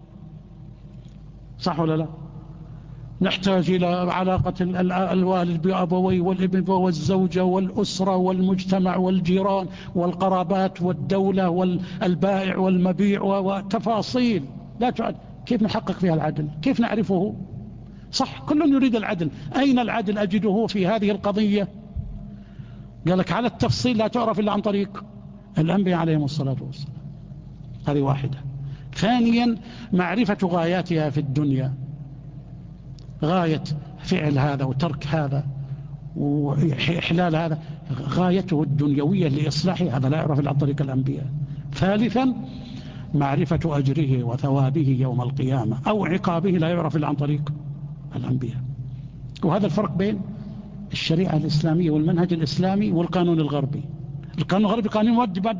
صح ولا لا؟ نحتاج إلى علاقة الوالد بأبويه والابن والزوجة والأسرة والمجتمع والجيران والقرابات والدولة والبائع والمبيع وتفاصيل لا تعد. كيف نحقق فيها العدل؟ كيف نعرفه؟ صح، كل يريد العدل. أين العدل أجده في هذه القضية؟ قال لك على التفصيل لا تعرف إلا عن طريق الأنبياء عليهم الصلاة والسلام. هذه واحدة. ثانيا معرفة غاياتها في الدنيا، غاية فعل هذا وترك هذا وإحلال هذا، غايته الدنيوية لإصلاحه، هذا لا يعرف إلا عن طريق الأنبياء. ثالثا معرفة أجره وثوابه يوم القيامة أو عقابه لا يعرف إلا عن طريق الأنبياء. وهذا الفرق بين الشريعة الإسلامية والمنهج الإسلامي والقانون الغربي. القانون الغربي قانون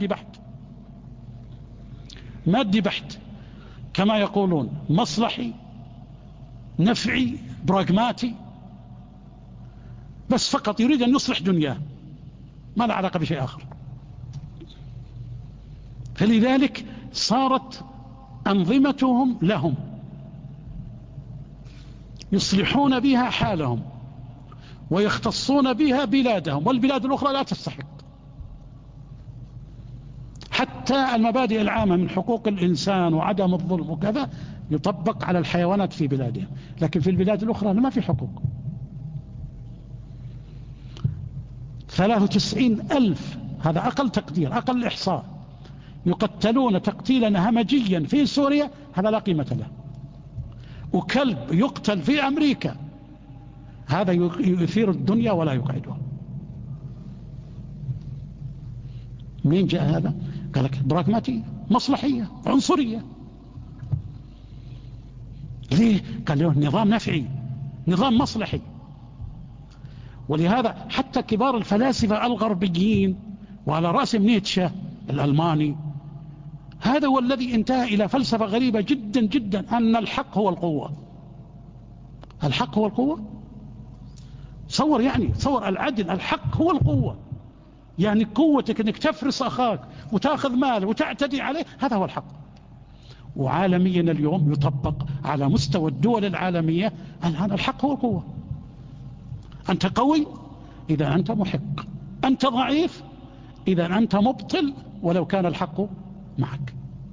مادي بحت كما يقولون، مصلحي نفعي براغماتي، بس فقط يريد أن يصلح دنياه، ما له علاقة بشيء آخر. فلذلك صارت أنظمتهم لهم يصلحون بها حالهم ويختصون بها بلادهم، والبلاد الأخرى لا تستحق. حتى المبادئ العامة من حقوق الإنسان وعدم الظلم وكذا يطبق على الحيوانات في بلادهم، لكن في البلاد الأخرى ما في حقوق. 93,000 هذا أقل تقدير، أقل إحصاء، يقتلون تقتيلا همجيا في سوريا، هذا لا قيمة له. وكلب يقتل في أمريكا، هذا يثير الدنيا ولا يقعدها. منين جاء هذا؟ قال لك براغماتية، مصلحية، عنصرية. ليه؟ قال له نظام نفعي، نظام مصلحي. ولهذا حتى كبار الفلاسفة الغربيين وعلى رأسهم نيتشه الألماني، هذا هو الذي انتهى إلى فلسفة غريبة جدا جدا، أن الحق هو القوة. الحق هو القوة؟ تصور العدل، الحق هو القوة، يعني قوتك انك تفرس أخاك وتأخذ ماله وتعتدي عليه، هذا هو الحق. وعالميا اليوم يطبق على مستوى الدول العالمية الآن الحق هو القوة. أنت قوي إذا أنت محق، أنت ضعيف إذا أنت مبطل ولو كان الحق معك.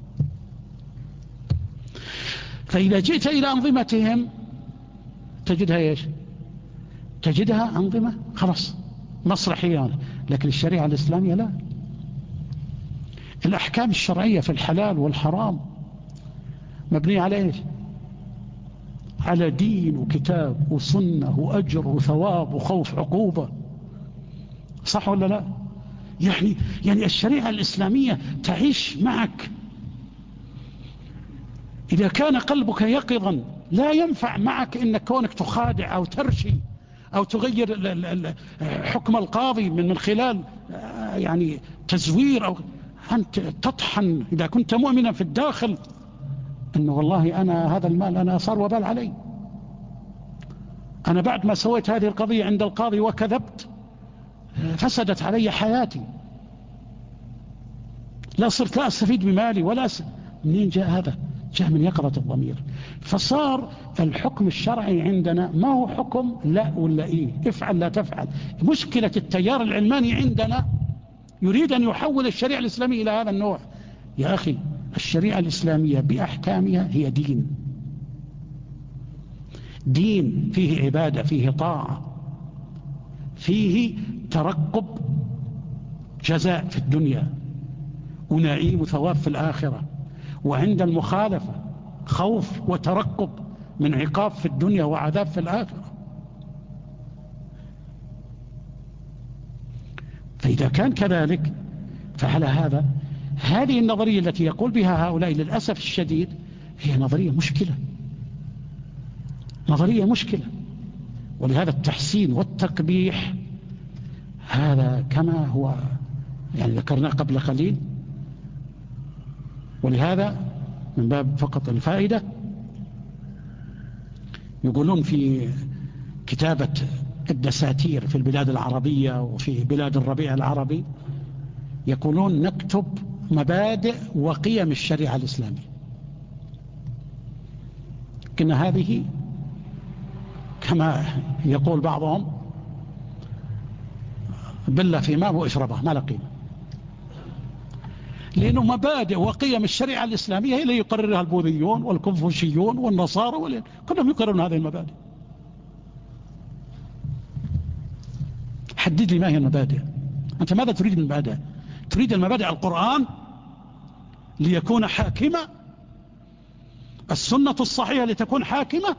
فإذا جئت إلى أنظمتهم تجدها إيش؟ تجدها أنظمة خلاص مصلحية، لكن الشريعة الإسلامية لا. الأحكام الشرعية في الحلال والحرام مبنية على إيش؟ على دين وكتاب وسنة وأجر وثواب وخوف عقوبة، صح ولا لا؟ يعني الشريعة الإسلامية تعيش معك. إذا كان قلبك يقظا لا ينفع معك إنك كونك تخادع أو ترشي أو تغير حكم القاضي من خلال يعني تزوير، أو أنت تطحن. إذا كنت مؤمنا في الداخل أنه والله أنا هذا المال أنا صار وبال علي، أنا بعد ما سويت هذه القضية عند القاضي وكذبت فسدت علي حياتي، لا صرت لا أستفيد بمالي ولا منين جاء هذا؟ جاء من يقظة الضمير. فصار الحكم الشرعي عندنا ما هو حكم لا ولا إيه، افعل لا تفعل. مشكلة التيار العلماني عندنا يريد أن يحول الشريعة الإسلامية إلى هذا النوع. يا أخي الشريعة الإسلامية بأحكامها هي دين فيه عبادة، فيه طاعة، فيه ترقب جزاء في الدنيا ونعيم وثواب في الآخرة، وعند المخالفة خوف وترقب من عقاب في الدنيا وعذاب في الآخرة. فإذا كان كذلك فعلى هذا هذه النظرية التي يقول بها هؤلاء للأسف الشديد هي نظرية مشكلة. ولهذا التحسين والتقبيح هذا كما هو يعني ذكرنا قبل قليل. ولهذا من باب فقط الفائدة يقولون في كتابة الدساتير في البلاد العربية وفي بلاد الربيع العربي يقولون نكتب مبادئ وقيم الشريعة الإسلامية. كنا هذه كما يقول بعضهم بالله في ماء واشربه ما لقيمة، لأنه مبادئ وقيم الشريعة الإسلامية هي اللي يقررها البوذيون والكونفوشيون والنصارى كلهم يقررون هذه المبادئ. حدد لي ما هي المبادئ. أنت ماذا تريد من المبادئ؟ تريد المبادئ القرآن ليكون حاكمة، السنة الصحيحة لتكون حاكمة،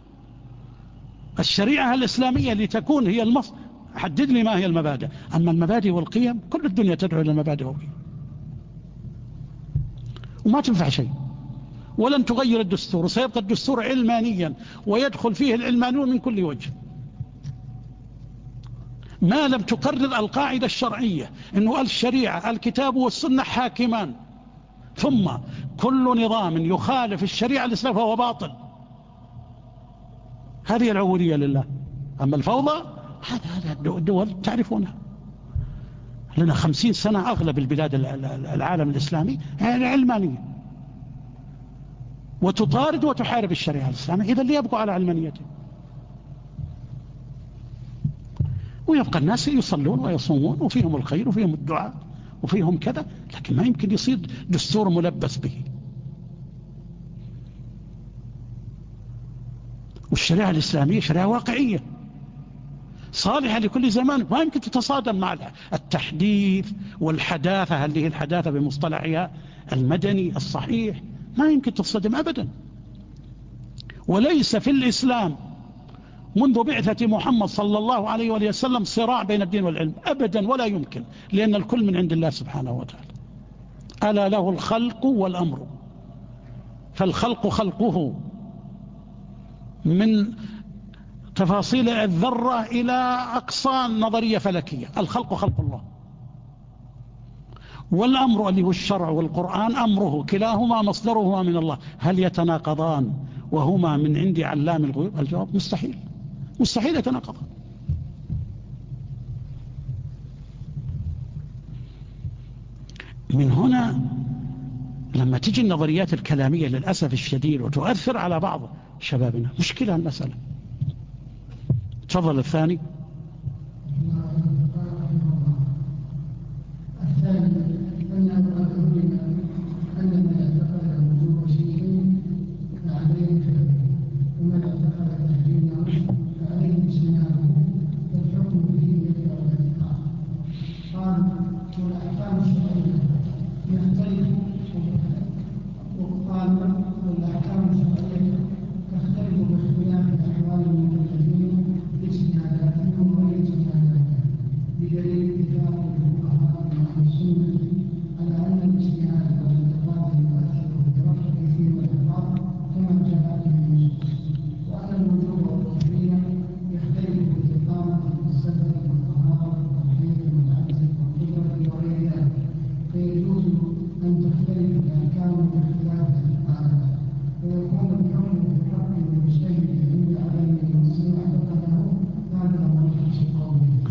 الشريعة الإسلامية لتكون هي المصدر. حدد لي ما هي المبادئ. أما المبادئ والقيم كل الدنيا تدعو إلى المبادئ والقيم وما تنفع شيء، ولن تغير الدستور، وسيبقى الدستور علمانيا ويدخل فيه العلمانيون من كل وجه ما لم تقرر القاعدة الشرعية أنه الشريعة الكتاب والسنة حاكمان، ثم كل نظام يخالف الشريعة الإسلام فهو باطل. هذه العبودية لله. أما الفوضى هذا الدول تعرفونها، لنا 50 سنة أغلب البلاد العالم الإسلامي علمانية وتطارد وتحارب الشريعة الإسلامية. إذا اللي يبقوا على علمانيته، ويبقى الناس يصلون ويصومون وفيهم الخير وفيهم الدعاء وفيهم كذا، لكن ما يمكن يصير دستور ملبس به. والشريعة الإسلامية شريعة واقعية صالحة لكل زمان، ما يمكن تتصادم مع التحديث والحداثة، اللي هي الحداثة بمصطلحها المدني الصحيح، ما يمكن تتصادم أبدا. وليس في الإسلام منذ بعثة محمد صلى الله عليه وآله وسلم صراع بين الدين والعلم أبدا، ولا يمكن، لأن الكل من عند الله سبحانه وتعالى. ألا له الخلق والأمر، فالخلق خلقه من تفاصيل الذرة إلى أقصى نظرية فلكية، الخلق خلق الله، والأمر اللي هو الشرع والقرآن أمره، كلاهما مصدرهما من الله. هل يتناقضان وهما من عند علام الغيوب؟ الجواب مستحيل يتناقضان. من هنا لما تجي النظريات الكلامية للأسف الشديد وتؤثر على بعض شبابنا مشكلة المسألة. تفضل الثاني.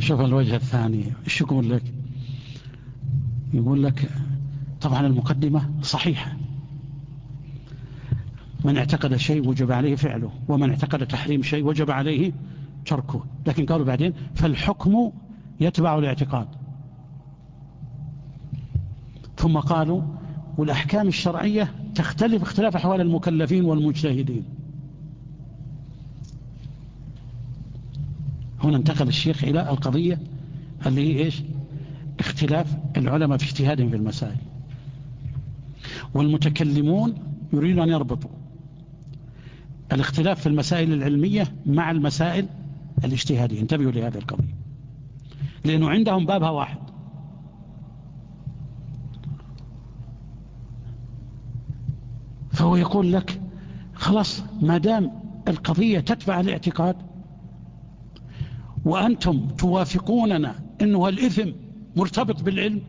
شوف الوجه الثاني ايش يقول لك؟ يقول لك طبعا المقدمة صحيحة، من اعتقد شيء وجب عليه فعله، ومن اعتقد تحريم شيء وجب عليه تركه. لكن قالوا بعدين فالحكم يتبع الاعتقاد. ثم قالوا والأحكام الشرعية تختلف اختلاف أحوال المكلفين والمجتهدين. هنا انتقل الشيخ إلى القضية اللي هي إيش؟ اختلاف العلماء في اجتهادهم في المسائل. والمتكلمون يريدون أن يربطوا الاختلاف في المسائل العلمية مع المسائل الاجتهادية. انتبهوا لهذه القضية، لأنه عندهم بابها واحد. فهو يقول لك خلاص ما دام القضية تتبع الاعتقاد وأنتم توافقوننا أنه الإثم مرتبط بالعلم،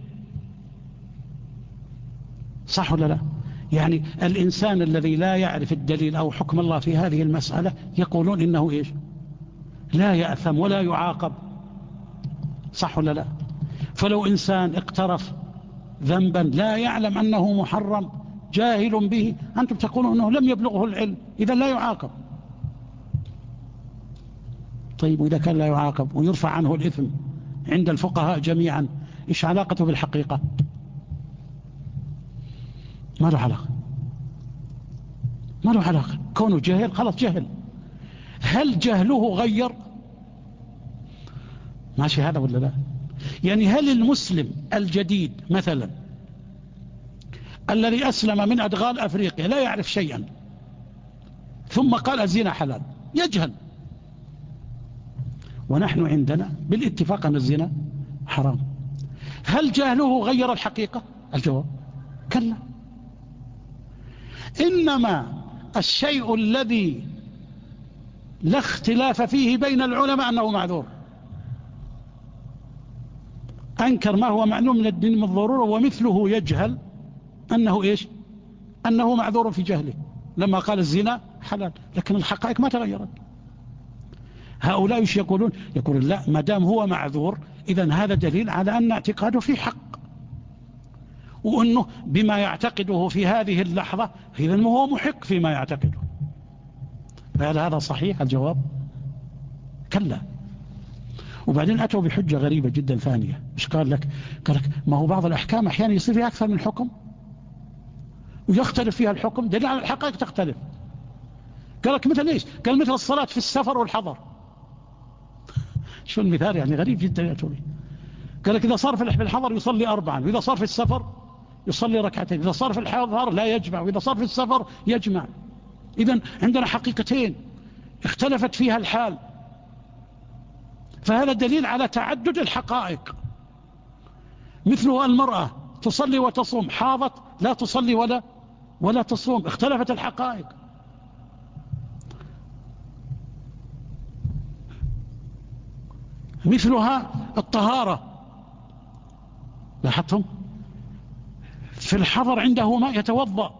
صح ولا لا؟ يعني الإنسان الذي لا يعرف الدليل أو حكم الله في هذه المسألة يقولون إنه إيش؟ لا يأثم ولا يعاقب، صح ولا لا؟ فلو إنسان اقترف ذنبا لا يعلم أنه محرم جاهل به، أنتم تقولون أنه لم يبلغه العلم، إذا لا يعاقب. طيب وإذا كان لا يعاقب ويرفع عنه الإثم عند الفقهاء جميعا، إيش علاقته بالحقيقة؟ ما له علاقة، ما له علاقة. كونه جاهل خلاص جهل. هل جهله غير؟ ماشي هذا ولا لا؟ يعني هل المسلم الجديد مثلا الذي أسلم من أدغال أفريقيا لا يعرف شيئا ثم قال الزنا حلال، يجهل، ونحن عندنا بالاتفاق أن الزنا حرام، هل جهله غير الحقيقة؟ الجواب كلا. إنما الشيء الذي لا اختلاف فيه بين العلماء أنه معذور. أنكر ما هو معلوم من الدين من الضرورة، ومثله يجهل أنه إيش؟ أنه معذور في جهله لما قال الزنا حلال، لكن الحقائق ما تغيرت. هؤلاء ايش يقولون؟ يقولون لا، ما دام هو معذور إذن هذا دليل على أن اعتقاده في حق، وأنه بما يعتقده في هذه اللحظة إذن هو محق فيما يعتقده. فهل هذا صحيح؟ الجواب كلا. وبعدين أتوا بحجة غريبة جدا ثانية. إيش قال لك؟ قال لك ما هو بعض الأحكام أحيانا يصير فيها أكثر من حكم ويختلف فيها الحكم، دليل على الحقائق تختلف. قال لك مثل إيش؟ قال مثل الصلاة في السفر والحضر. شو المثال؟ يعني غريب جدا يا توبي. قال لك إذا صار في الحضر يصلي 4، وإذا صار في السفر يصلي 2، إذا صار في الحضر لا يجمع، وإذا صار في السفر يجمع. إذن عندنا حقيقتين اختلفت فيها الحال، فهذا دليل على تعدد الحقائق. مثله المرأة تصلي وتصوم، حاضت لا تصلي ولا تصوم، اختلفت الحقائق. مثلها الطهارة، لاحظتم؟ في الحضر عنده ماء يتوضأ،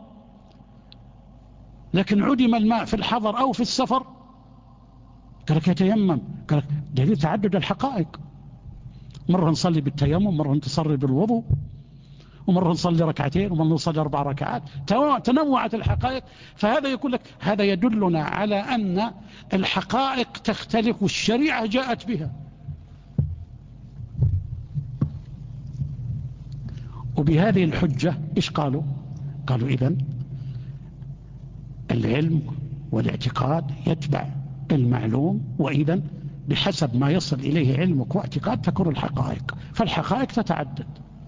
لكن عدم الماء في الحضر أو في السفر قال لك يتيمم. قال لك دليل تعدد الحقائق، مرة نصلي بالتيمم، مرة نصلي بالوضوء، ومرة نصلي 2 ومرة نصلي 4 ركعات، تنوعت الحقائق. فهذا يقول لك هذا يدلنا على أن الحقائق تختلف والشريعة جاءت بها. وبهذه الحجة إيش قالوا؟ قالوا إذن العلم والاعتقاد يتبع المعلوم، وإذن بحسب ما يصل إليه علمك واعتقاد تكون الحقائق، فالحقائق تتعدد.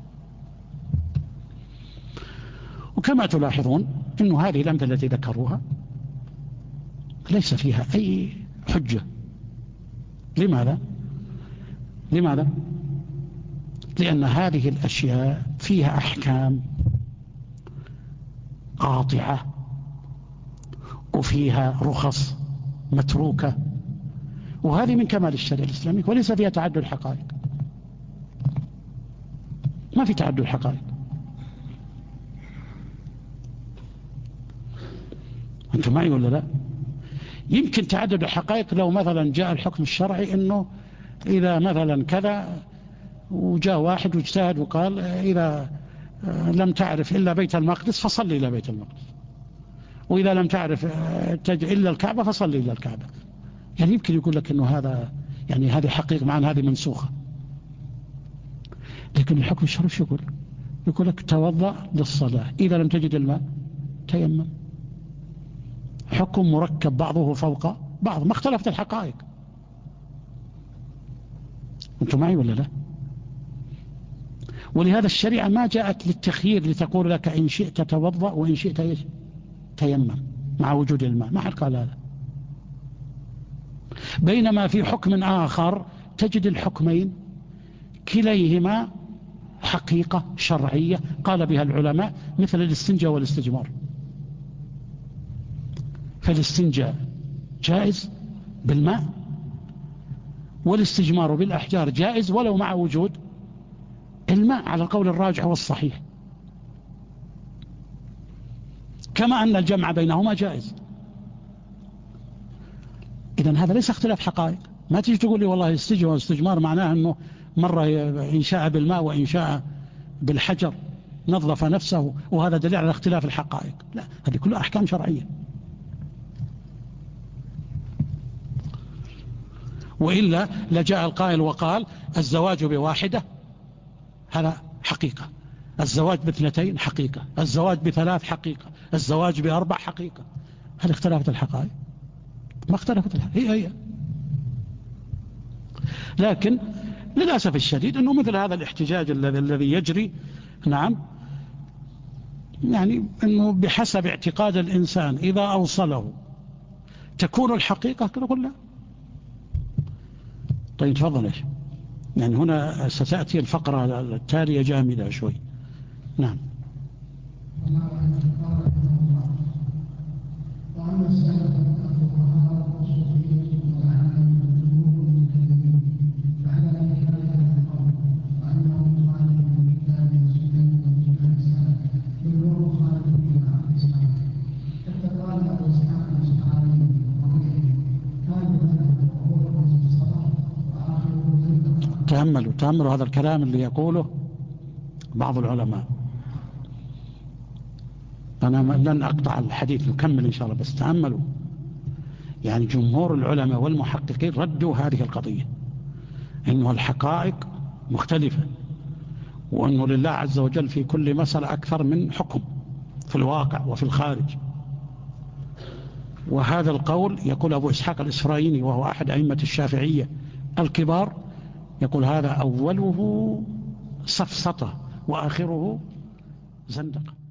وكما تلاحظون أن هذه الأمثلة التي ذكروها ليس فيها أي حجة. لماذا؟ لأن هذه الأشياء فيها أحكام قاطعة وفيها رخص متروكة، وهذه من كمال الشريعة الإسلامية، وليس فيها تعدد حقائق. ما في تعدد حقائق. أنتم معي ولا لا؟ يمكن تعدد الحقائق لو مثلا جاء الحكم الشرعي أنه إذا مثلا كذا وجاء واحد واجتهد وقال إذا لم تعرف إلا بيت المقدس فصل إلى بيت المقدس، وإذا لم تعرف إلا الكعبة فصل إلى الكعبة. يعني يمكن يقول لك أنه هذا يعني هذه حقيقة، مع أن هذه منسوخة. لكن الحكم الشرعي شو يقول لك توضأ للصلاة، إذا لم تجد الماء تيمم. حكم مركب بعضه فوق بعض، ما اختلفت الحقائق. أنتم معي ولا لا؟ ولهذا الشريعة ما جاءت للتخيير لتقول لك إن شئت توضأ وإن شئت تيمم مع وجود الماء، ما حد قال هذا. بينما في حكم آخر تجد الحكمين كليهما حقيقة شرعية قال بها العلماء، مثل الاستنجاء والاستجمار. فالاستنجاء جائز بالماء، والاستجمار بالأحجار جائز ولو مع وجود الماء على القول الراجح والصحيح، كما أن الجمع بينهما جائز. إذن هذا ليس اختلاف حقائق. ما تيجي تقول لي والله الاستجمار والاستجمار معناه أنه مرة إن شاء بالماء وإن شاء بالحجر نظف نفسه وهذا دليل على اختلاف الحقائق. لا، هذه كلها أحكام شرعية. وإلا لجاء القائل وقال الزواج بواحدة هذا حقيقة، الزواج باثنتين حقيقة، الزواج بثلاث حقيقة، الزواج بأربع حقيقة. هل اختلفت الحقائق؟ ما اختلفت الحقائق، هي لكن للأسف الشديد أنه مثل هذا الاحتجاج الذي يجري، نعم، يعني أنه بحسب اعتقاد الإنسان إذا أوصله تكون الحقيقة نقول لا. طيب تفضل. إيش يعني هنا ستأتي الفقرة التالية جامدة شوي. نعم. تأملوا هذا الكلام اللي يقوله بعض العلماء. أنا لن أقطع الحديث، نكمل إن شاء الله، بس تأملوا. يعني جمهور العلماء والمحققين ردوا هذه القضية، إنه الحقائق مختلفة، وأنه لله عز وجل في كل مسألة أكثر من حكم في الواقع وفي الخارج. وهذا القول يقول أبو إسحاق الإسرائيلي وهو أحد أئمة الشافعية الكبار، يقول هذا أوله سفسطة وآخره زندقة.